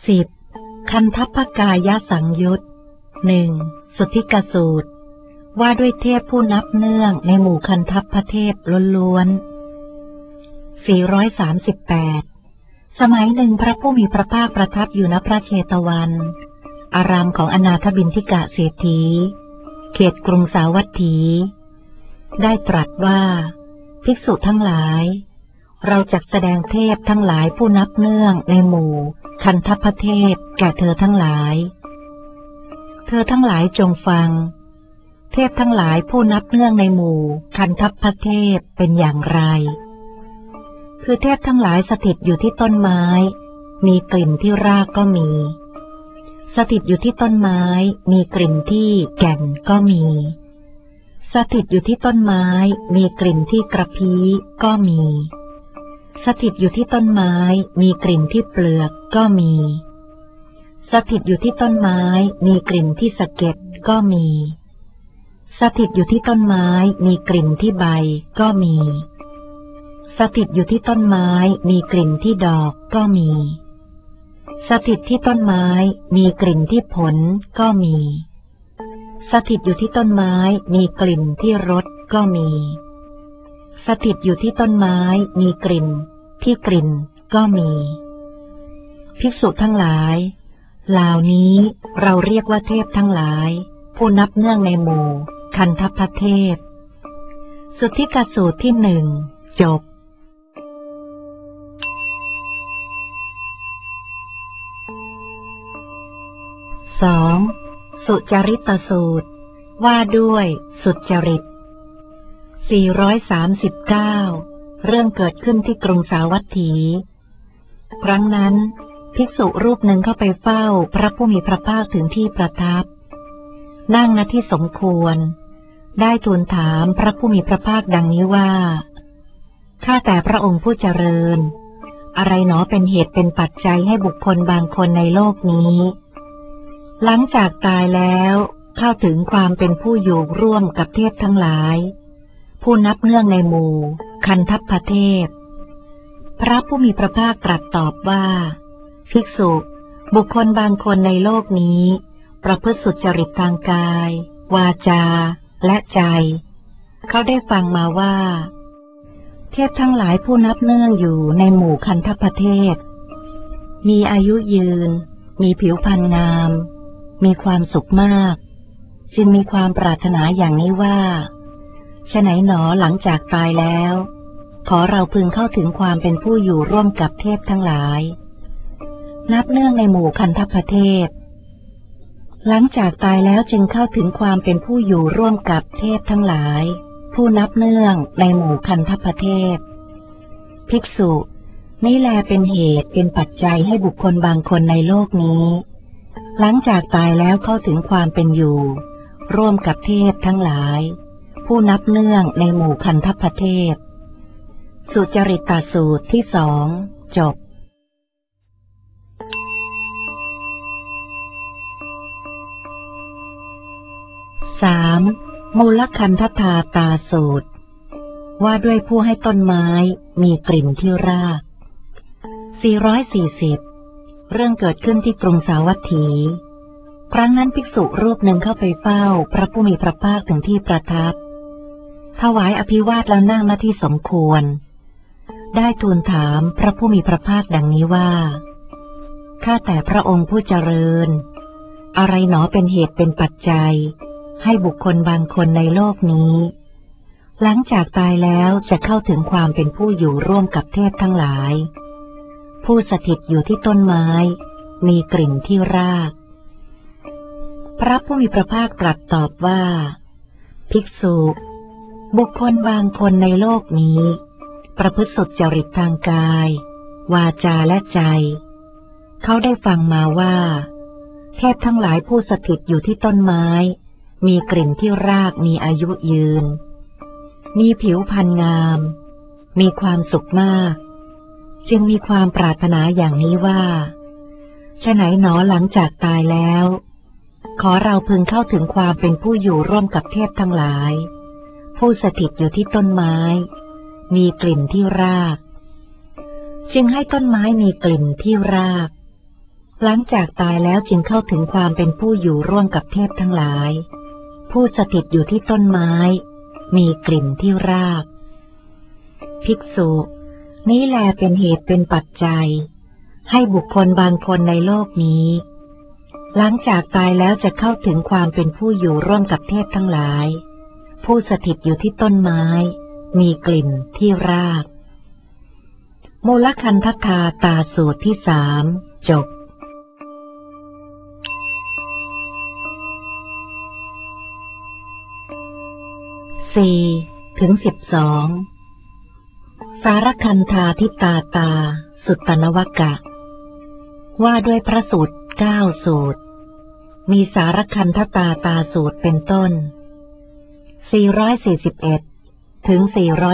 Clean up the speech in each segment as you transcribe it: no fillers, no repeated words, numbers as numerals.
10. คันทัพพกายสังยุต 1. สุทธิกสูตรว่าด้วยเทพผู้นับเนื่องในหมู่คันทัพพเทพล้วนๆ438สมัยหนึ่งพระผู้มีพระภาคประทับอยู่ณพระเชตวัน อารามของอนาถบิณฑิกะเศรษฐีเขตกรุงสาวัตถีได้ตรัสว่าภิกษุทั้งหลายเราจักแสดงเทพทั้งหลายผู้นับเนื่องในหมู่คันทัพเทพแก่เธอทั้งหลายเธอทั้งหลายจงฟังเทพทั้งหลายผู้นับเนื่องในหมู่คันทัพเทพเป็นอย่างไรคือเทพทั้งหลายสถิตอยู่ที่ต้นไม้มีกลิ่นที่รากก็มีสถิตอยู่ที่ต้นไม้มีกลิ่นที่แก่นก็มีสถิตอยู่ที่ต้นไม้มีกลิ่นที่กระพี้ก็มีสถิตอยู่ที่ต้นไม้มีกลิ่นที่เปลือกก็มีสถิตอยู่ที่ต้นไม้มีกลิ่นที่สะเก็ดก็มีสถิตอยู่ที่ต้นไม้มีกลิ่นที่ใบก็มีสถิตอยู่ที่ต้นไม้มีกลิ่นที่ดอกก็มีสถิตที่ต้นไม้มีกลิ่นที่ผลก็มีสถิตอยู่ที่ต้นไม้มีกลิ่นที่รสก็มีสถิตอยู่ที่ต้นไม้มีกลิ่นที่กลิ่นก็มีภิกษุทั้งหลายเหล่านี้เราเรียกว่าเทพทั้งหลายผู้นับเนื่องในหมู่คันทัพเทพสุทธิกสูตรที่1จบ2. สุจริตสูตรว่าด้วยสุจริต439เรื่องเกิดขึ้นที่กรุงสาวัตถี ครั้งนั้นภิกษุรูปหนึ่งเข้าไปเฝ้าพระผู้มีพระภาคถึงที่ประทับนั่งณที่สมควรได้ทูลถามพระผู้มีพระภาคดังนี้ว่าข้าแต่พระองค์ผู้เจริญอะไรหนอเป็นเหตุเป็นปัจจัยให้บุคคลบางคนในโลกนี้หลังจากตายแล้วเข้าถึงความเป็นผู้อยู่ร่วมกับเทพทั้งหลายผู้นับเนื่องในหมู่คันทัพเทพพระผู้มีพระภาคตรัสตอบว่าภิกษุบุคคลบางคนในโลกนี้ประพฤติสุจริตทางกายวาจาและใจเขาได้ฟังมาว่าเทพทั้งหลายผู้นับเนื่องอยู่ในหมู่คันทัพเทพมีอายุยืนมีผิวพรรณงามมีความสุขมากจึงมีความปรารถนาอย่างนี้ว่าฉะไหนหนอหลังจากตายแล้วขอเราพึงเข้าถึงความเป็นผู้อยู่ร่วมกับเทพทั้งหลายนับเนื่องในหมู่คันทัพเทพหลังจากตายแล้วจึงเข้าถึงความเป็นผู้อยู่ร่วมกับเทพทั้งหลายผู้นับเนื่องในหมู่คันทัพเทพภิกษุนี่แลเป็นเหตุเป็นปัจจัยให้บุคคลบางคนในโลกนี้หลังจากตายแล้วเข้าถึงความเป็นอยู่ร่วมกับเทพทั้งหลายผู้นับเนื่องในหมู่คันทัพเทพสุจริตสูตรที่2จบ3. มูลคันธทาตาสูตรว่าด้วยผู้ให้ต้นไม้มีกลิ่นที่ราก440เรื่องเกิดขึ้นที่กรุงสาวัตถีครั้งนั้นภิกษุรูปหนึ่งเข้าไปเฝ้าพระผู้มีพระภาคถึงที่ประทับถวายอภิวาทแล้วนั่งณที่สมควรได้ทูลถามพระผู้มีพระภาคดังนี้ว่าข้าแต่พระองค์ผู้เจริญอะไรหนอเป็นเหตุเป็นปัจจัยให้บุคคลบางคนในโลกนี้หลังจากตายแล้วจะเข้าถึงความเป็นผู้อยู่ร่วมกับเทพทั้งหลายผู้สถิตอยู่ที่ต้นไม้มีกลิ่นที่รากพระผู้มีพระภาคตรัสตอบว่าภิกษุบุคคลบางคนในโลกนี้ประพฤติสุจริตทางกายวาจาและใจเขาได้ฟังมาว่าเทพทั้งหลายผู้สถิตอยู่ที่ต้นไม้มีกลิ่นที่รากมีอายุยืนมีผิวพรรณงามมีความสุขมากจึงมีความปรารถนาอย่างนี้ว่าฉะไหนหนอหลังจากตายแล้วขอเราพึงเข้าถึงความเป็นผู้อยู่ร่วมกับเทพทั้งหลายผู้สถิตอยู่ที่ต้นไม้มีกลิ่นที่รากจึงให้ต้นไม้มีกลิ่นที่รากหลังจากตายแล้วจึงเข้าถึงความเป็นผู้อยู่ร่วมกับเทพทั้งหลายผู้สถิตอยู่ที่ต้นไม้มีกลิ่นที่รากภิกษุนี้แลเป็นเหตุเป็นปัจจัยให้บุคคลบางคนในโลกนี้หลังจากตายแล้วจะเข้าถึงความเป็นผู้อยู่ร่วมกับเทพทั้งหลายผู้สถิตอยู่ที่ต้นไม้มีกลิ่นที่รากมูลคันธทาตาสูตรที่3จบ4 ถึง 12สารคันธาทิตาตาสุตตนวกะว่าด้วยพระสูตร9สูตรมีสารคันธตาตาสูตรเป็นต้น441ถึง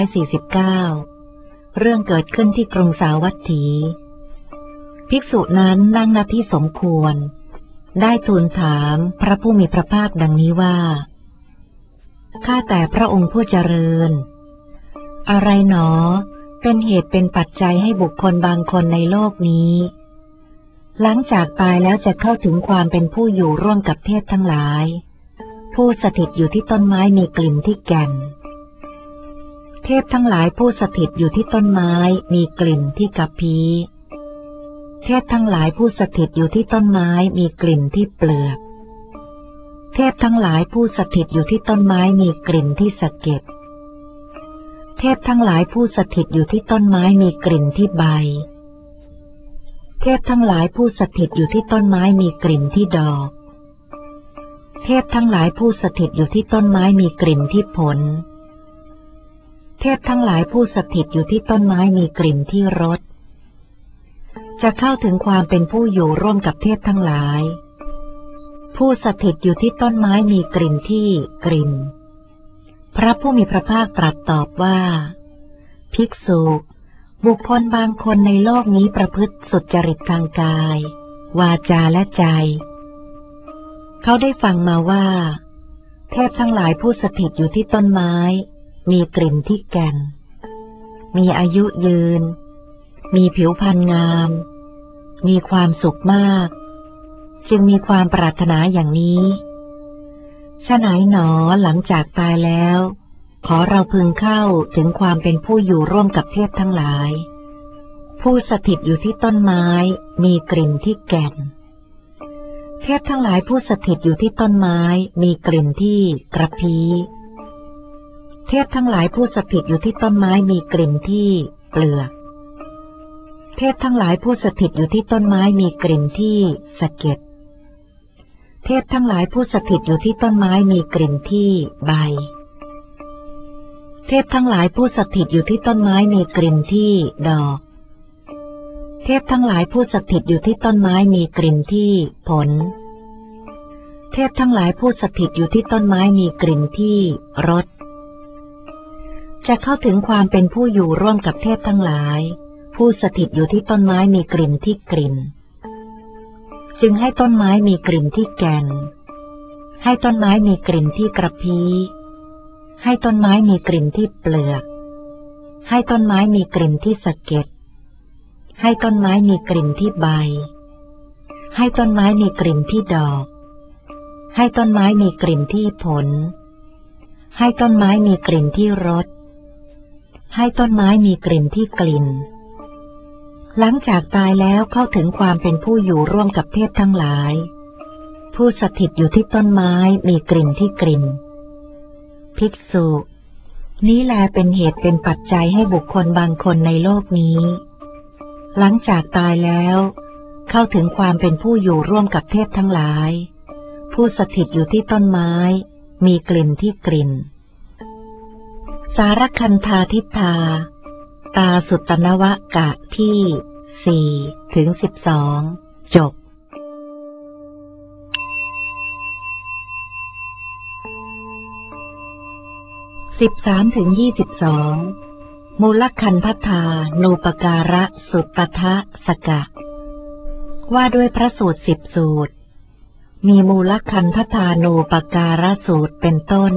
449เรื่องเกิดขึ้นที่กรุงสาวัตถีภิกษุนั้นนั่งณที่สมควรได้ทูลถามพระผู้มีพระภาคดังนี้ว่าข้าแต่พระองค์ผู้เจริญอะไรหนอเป็นเหตุเป็นปัจจัยให้บุคคลบางคนในโลกนี้หลังจากตายแล้วจะเข้าถึงความเป็นผู้อยู่ร่วมกับเทพทั้งหลายผู้สถิตอยู่ที่ต้นไม้มีกลิ่นที่แก่นเทพทั้งหลายผู้สถิตอยู่ที่ต้นไม้มีกลิ่นที่กัปพีเทพทั้งหลายผู้สถิตอยู่ที่ต้นไม้มีกลิ่นที่เปลือกเทพทั้งหลายผู้สถิตอยู่ที่ต้นไม้มีกลิ่นที่สะเก็ดเทพทั้งหลายผู้สถิตอยู่ที่ต้นไม้มีกลิ่นที่ใบเทพทั้งหลายผู้สถิตอยู่ที่ต้นไม้มีกลิ่นที่ดอกเทพทั้งหลายผู้สถิตอยู่ที่ต้นไม้มีกลิ่นที่ผลเทพทั้งหลายผู้สถิตอยู่ที่ต้นไม้มีกลิ่นที่รสจะเข้าถึงความเป็นผู้อยู่ร่วมกับเทพทั้งหลายผู้สถิตอยู่ที่ต้นไม้มีกลิ่นที่กลิ่นพระผู้มีพระภาคตรัสตอบว่าภิกษุบุคคลบางคนในโลกนี้ประพฤติสุจริตทางกายวาจาและใจเขาได้ฟังมาว่าเทพทั้งหลายผู้สถิตอยู่ที่ต้นไม้มีกลิ่นที่แก่นมีอายุยืนมีผิวพรรณงามมีความสุขมากจึงมีความปรารถนาอย่างนี้ฉะไหนหนอหลังจากตายแล้วขอเราพึงเข้าถึงความเป็นผู้อยู่ร่วมกับเทพทั้งหลายผู้สถิตอยู่ที่ต้นไม้มีกลิ่นที่แก่นเทพทั้งหลายผู้สถิตอยู่ที่ต้นไม้มีกลิ่นที่กระพี้เทพทั้งหลายผู้สถิตอยู่ที่ต้นไม้มีกลิ่นที่เปลือกเทพทั้งหลายผู้สถิตอยู่ที่ต้นไม้มีกลิ่นที่สะเก็ดเทพทั้งหลายผู้สถิตอยู่ที่ต้นไม้มีกลิ่นที่ใบเทพทั้งหลายผู้สถิตอยู่ที่ต้นไม้มีกลิ่นที่ดอกเทพทั้งหลายผู้สถิตอยู่ที่ต้นไม้มีกลิ่นที่ผลเทพทั้งหลายผู้สถิตอยู่ที่ต้นไม้มีกลิ่นที่รสจะเข้าถึงความเป็นผู้อยู่ร่วมกับเทพทั้งหลายผู้สถิตอยู่ที่ต้นไม้มีกลิ่นที่กลิ่นจึงให้ต้นไม้มีกลิ่นที่แก่นให้ต้นไม้มีกลิ่นที่กระพี้ให้ต้นไม้มีกลิ่นที่เปลือกให้ต้นไม้มีกลิ่นที่สะเก็ดให้ต้นไม้มีกลิ่นที่ใบให้ต้นไม้มีกลิ่นที่ดอกให้ต้นไม้มีกลิ่นที่ผลให้ต้นไม้มีกลิ่นที่รสให้ต้นไม้มีกลิ่นที่กลิ่นหลังจากตายแล้วเข้าถึงความเป็นผู้อยู่ร่วมกับเทพทั้งหลายผู้สถิตอยู่ที่ต้นไม้มีกลิ่นที่กลิ่นภิกษุนี้แลเป็นเหตุเป็นปัจจัยให้บุคคลบางคนในโลกนี้หลังจากตายแล้วเข้าถึงความเป็นผู้อยู่ร่วมกับเทพทั้งหลายผู้สถิตอยู่ที่ต้นไม้มีกลิ่นที่กลิ่นสารคันธาทิตาตาสุตตนวกะที่4 ถึง 12จบ13 ถึง 22มูลคันธทานูปการะสุตตะสกะว่าด้วยพระสูตร10สูตรมีมูลคันธทานูปการะสูตรเป็นต้น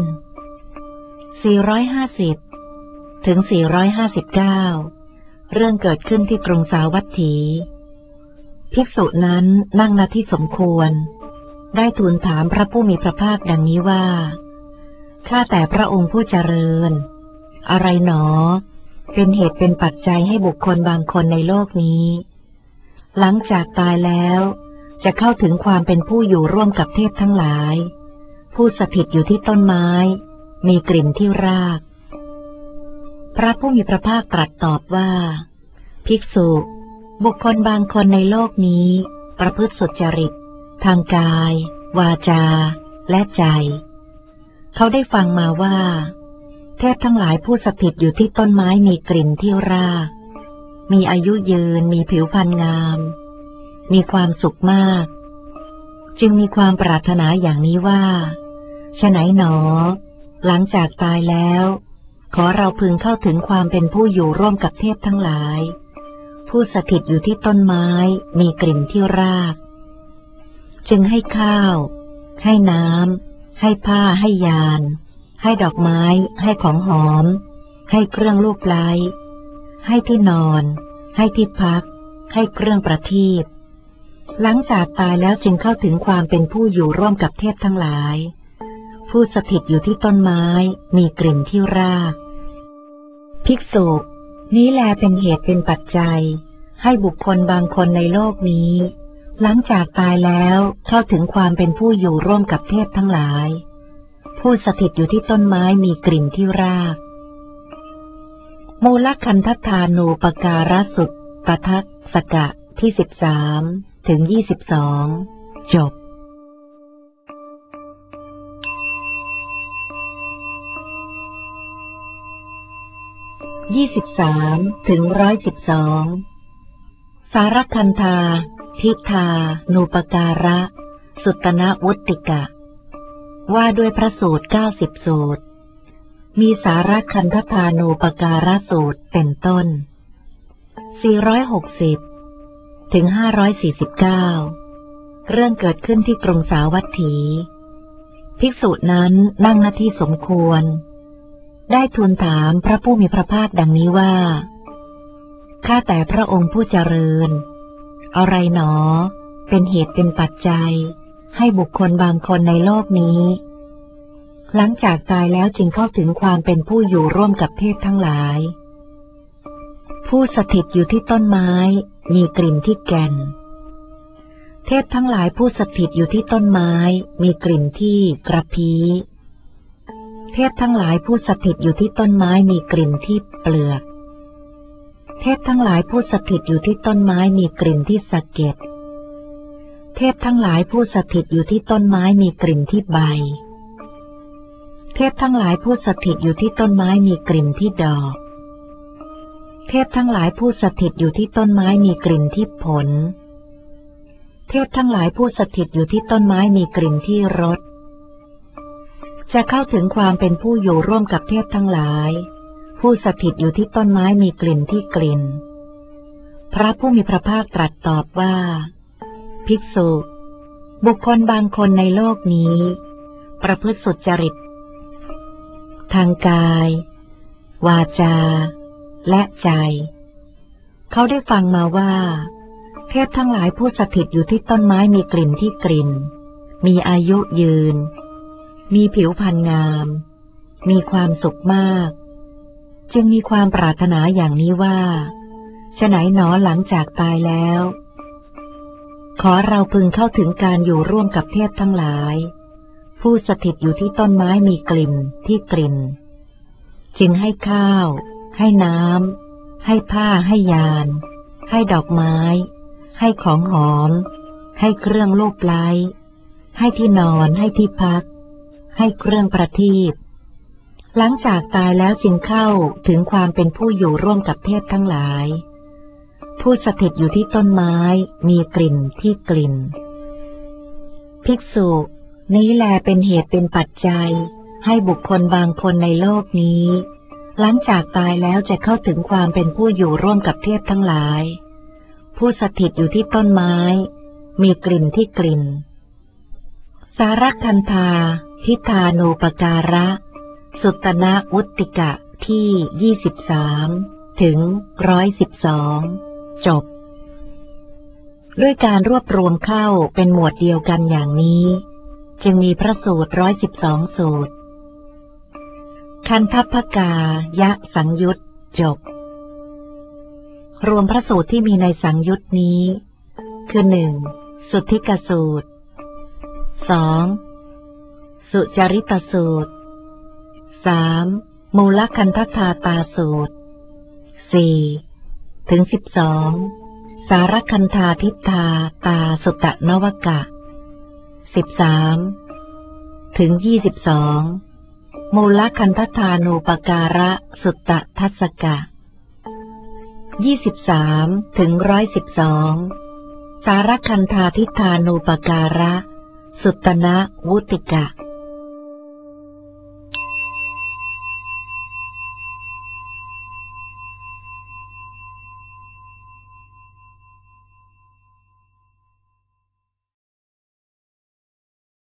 450 ถึง 459เรื่องเกิดขึ้นที่กรุงสาวัตถีภิกษุนั้นนั่งณที่สมควรได้ทูลถามพระผู้มีพระภาคดังนี้ว่าข้าแต่พระองค์ผู้เจริญอะไรหนอเป็นเหตุเป็นปัจจัยให้บุคคลบางคนในโลกนี้หลังจากตายแล้วจะเข้าถึงความเป็นผู้อยู่ร่วมกับเทพทั้งหลายผู้สถิตอยู่ที่ต้นไม้มีกลิ่นที่รากพระผู้มีพระภาคตรัสตอบว่าภิกษุบุคคลบางคนในโลกนี้ประพฤติสุจริตทางกายวาจาและใจเขาได้ฟังมาว่าเทพทั้งหลายผู้สถิตอยู่ที่ต้นไม้มีกลิ่นที่รากมีอายุยืนมีผิวพรรณงามมีความสุขมากจึงมีความปรารถนาอย่างนี้ว่าฉะไหนหนอหลังจากตายแล้วขอเราพึงเข้าถึงความเป็นผู้อยู่ร่วมกับเทพทั้งหลายผู้สถิตอยู่ที่ต้นไม้มีกลิ่นที่รากจึงให้ข้าวให้น้ำให้ผ้าให้ยานให้ดอกไม้ให้ของหอมให้เครื่องลูบไล้ให้ที่นอนให้ที่พักให้เครื่องประทีปหลังจากตายแล้วจึงเข้าถึงความเป็นผู้อยู่ร่วมกับเทพทั้งหลายผู้สถิตอยู่ที่ต้นไม้มีกลิ่นที่รากภิกษุนี้แลเป็นเหตุเป็นปัจจัยให้บุคคลบางคนในโลกนี้หลังจากตายแล้วเข้าถึงความเป็นผู้อยู่ร่วมกับเทพทั้งหลายผู้สถิตอยู่ที่ต้นไม้มีกลิ่นที่รากมูลคันธทานูปการสุตตทักษกะที่13 ถึง 22จบ23 ถึง 112สารคันธาทิธานูปการะสุตตนวุตติกะว่าด้วยพระสูตร90สูตรมีสารคันธทานูปการะสูตรเป็นต้น460 ถึง 549เรื่องเกิดขึ้นที่กรุงสาวัตถีภิกษุนั้นนั่งณที่สมควรได้ทูลถามพระผู้มีพระภาคดังนี้ว่าข้าแต่พระองค์ผู้เจริญอะไรหนอเป็นเหตุเป็นปัจจัยให้บุคคลบางคนในโลกนี้หลังจากตายแล้วจึงเข้าถึงความเป็นผู้อยู่ร่วมกับเทพทั้งหลายผู้สถิตอยู่ที่ต้นไม้มีกลิ่นที่แก่นเทพทั้งหลายผู้สถิตอยู่ที่ต้นไม้มีกลิ่นที่กระพี้เทพทั้งหลายผู้สถิตอยู่ที่ต้นไม้มีกลิ่นที่เปลือกเทพทั้งหลายผู้สถิตอยู่ที่ต้นไม้มีกลิ่นที่สะเก็ดเทพทั้งหลายผู้สถิตอยู่ที่ต้นไม้มีกลิ่นที่ใบเทพทั้งหลายผู้สถิตอยู่ที่ต้นไม้มีกลิ่นที่ดอกเทพทั้งหลายผู้สถิตอยู่ที่ต้นไม้มีกลิ่นที่ผลเทพทั้งหลายผู้สถิตอยู่ที่ต้นไม้มีกลิ่นที่รสจะเข้าถึงความเป็นผู้อยู่ร่วมกับเทพทั้งหลายผู้สถิตอยู่ที่ต้นไม้มีกลิ่นที่กลิ่นพระผู้มีพระภาคตรัสตอบว่าภิกษุบุคคลบางคนในโลกนี้ประพฤติสุจริตทางกายวาจาและใจเขาได้ฟังมาว่าเทพทั้งหลายผู้สถิตอยู่ที่ต้นไม้มีกลิ่นที่กลิ่นมีอายุยืนมีผิวพรรณงามมีความสุขมากจึงมีความปรารถนาอย่างนี้ว่าฉะไหนหนอหลังจากตายแล้วขอเราพึงเข้าถึงการอยู่ร่วมกับเทพทั้งหลายผู้สถิตอยู่ที่ต้นไม้มีกลิ่นที่กลิ่นจึงให้ข้าวให้น้ำให้ผ้าให้ยานให้ดอกไม้ให้ของหอมให้เครื่องลูบไล้ให้ที่นอนให้ที่พักให้เครื่องประทีปหลังจากตายแล้วจึงเข้าถึงความเป็นผู้อยู่ร่วมกับเทพทั้งหลายผู้สถิตอยู่ที่ต้นไม้มีกลิ่นที่กลิ่นภิกษุนี้แลเป็นเหตุเป็นปัจจัยให้บุคคลบางคนในโลกนี้หลังจากตายแล้วจะเข้าถึงความเป็นผู้อยู่ร่วมกับเทพทั้งหลายผู้สถิตอยู่ที่ต้นไม้มีกลิ่นที่กลิ่นสารคันธาทิธานูปการะสุตตนวุตติกะที่23 ถึง 112จบด้วยการรวบรวมเข้าเป็นหมวดเดียวกันอย่างนี้จึงมีพระสูตร112สูตรคันทัพพกายะสังยุตจบรวมพระสูตรที่มีในสังยุตนี้คือ1. สุทธิกสูตร 2. สุจริตสูตร 3. มูลคันธทาตาสูตร 4. ถึง 12. สารคันธาทิฏฐาตาสุตตนวกะ 13. ถึง 22. มูลคันธทานูปการะสุตตทัสสกะ 23. ถึง 112. สารคันธาทิฏฐานูปการะสุตตนวุติกะ